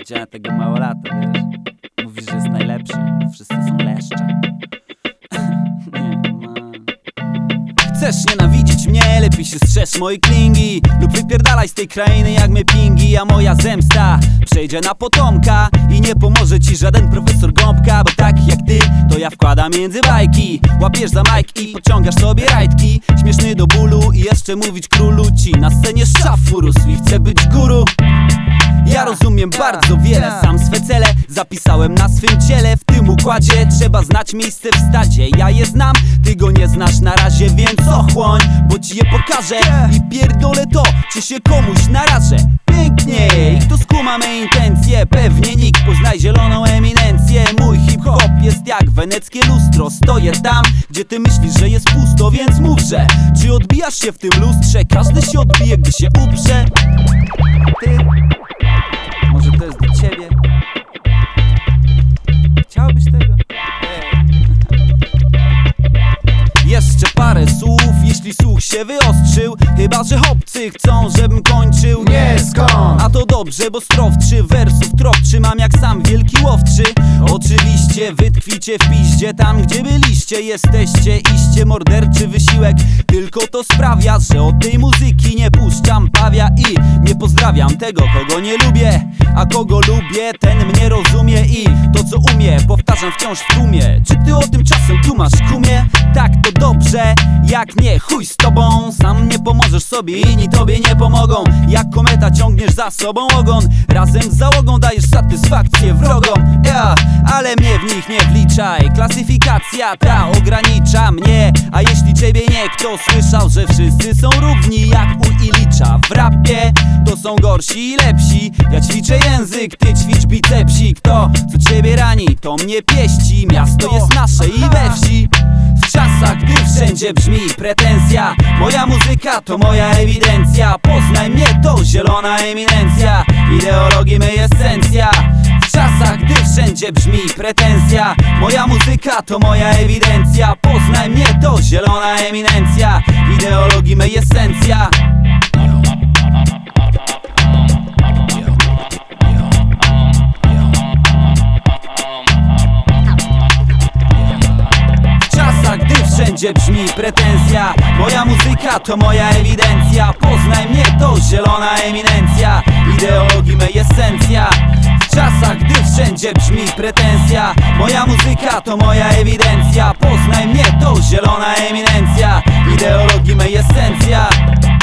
Widziałem tego mało lata, wiesz. Mówisz, że jest najlepszy, wszyscy są leszcze. Nie, man. Chcesz nienawidzić mnie, lepiej się strzeż mojej klingi lub wypierdalaj z tej krainy jak my pingi. A moja zemsta przejdzie na potomka i nie pomoże ci żaden profesor Gąbka. Bo tak jak ty, to ja wkładam między bajki. Łapiesz za majk i pociągasz sobie rajtki. Śmieszny do bólu i jeszcze mówić królu ci na scenie szczaf urósł i chce być guru. Ja rozumiem bardzo wiele, sam swe cele zapisałem na swym ciele. W tym układzie trzeba znać miejsce w stadzie. Ja je znam, ty go nie znasz na razie, więc ochłoń, bo ci je pokażę i pierdolę to, czy się komuś narażę. Pięknie, i kto skuma me intencje, pewnie nikt. Poznaj zieloną eminencję. Mój hip-hop jest jak weneckie lustro. Stoję tam, gdzie ty myślisz, że jest pusto, więc mówże, czy odbijasz się w tym lustrze? Każdy się odbije, gdy się uprze. A ty? Może to jest do ciebie? Chciałbyś tego? Jeszcze parę słów, jeśli słuch się wyostrzył. Chyba że chłopcy chcą, żebym kończył. Nie skąd? A to dobrze, bo strofczy wersów trop trzymam jak sam wielki łowczy. Oczywiście wy tkwicie w piździe, tam gdzie byliście. Jesteście iście morderczy wysiłek. Tylko to sprawia, że od tej muzyki nie puszczam pawia. I nie pozdrawiam tego, kogo nie lubię. A kogo lubię, ten mnie rozumie. I to co umie, powtarzam wciąż w tłumie. Czy ty o tym czasem tu masz kumie? Tak, to dobrze, jak nie, chuj z tobą. Sam nie pomożesz sobie, inni tobie nie pomogą. Jak kometa ciągniesz za sobą ogon. Razem z załogą dajesz satysfakcję wrogom. Ale mnie w nich nie wliczaj. Klasyfikacja ta ogranicza mnie. A jeśli ciebie nie, kto słyszał, że wszyscy są równi jak u Ilicza. W rapie to są gorsi i lepsi. Ja ćwiczę język, ty ćwicz bicepsik. To co ciebie rani, to mnie pieści. Miasto jest nasze i we wsi. W czasach, gdy wszędzie brzmi pretensja, moja muzyka to moja ewidencja. Poznaj mnie, to zielona eminencja. Ideologii mej esencja. W czasach, gdy wszędzie brzmi pretensja, moja muzyka to moja ewidencja. Poznaj mnie, to zielona eminencja. Ideologii mej esencja. Wszędzie brzmi pretensja, moja muzyka to moja ewidencja. Poznaj mnie, to zielona eminencja. Ideologii mej esencja. W czasach, gdy wszędzie brzmi pretensja, moja muzyka to moja ewidencja. Poznaj mnie, to zielona eminencja. Ideologii mej esencja.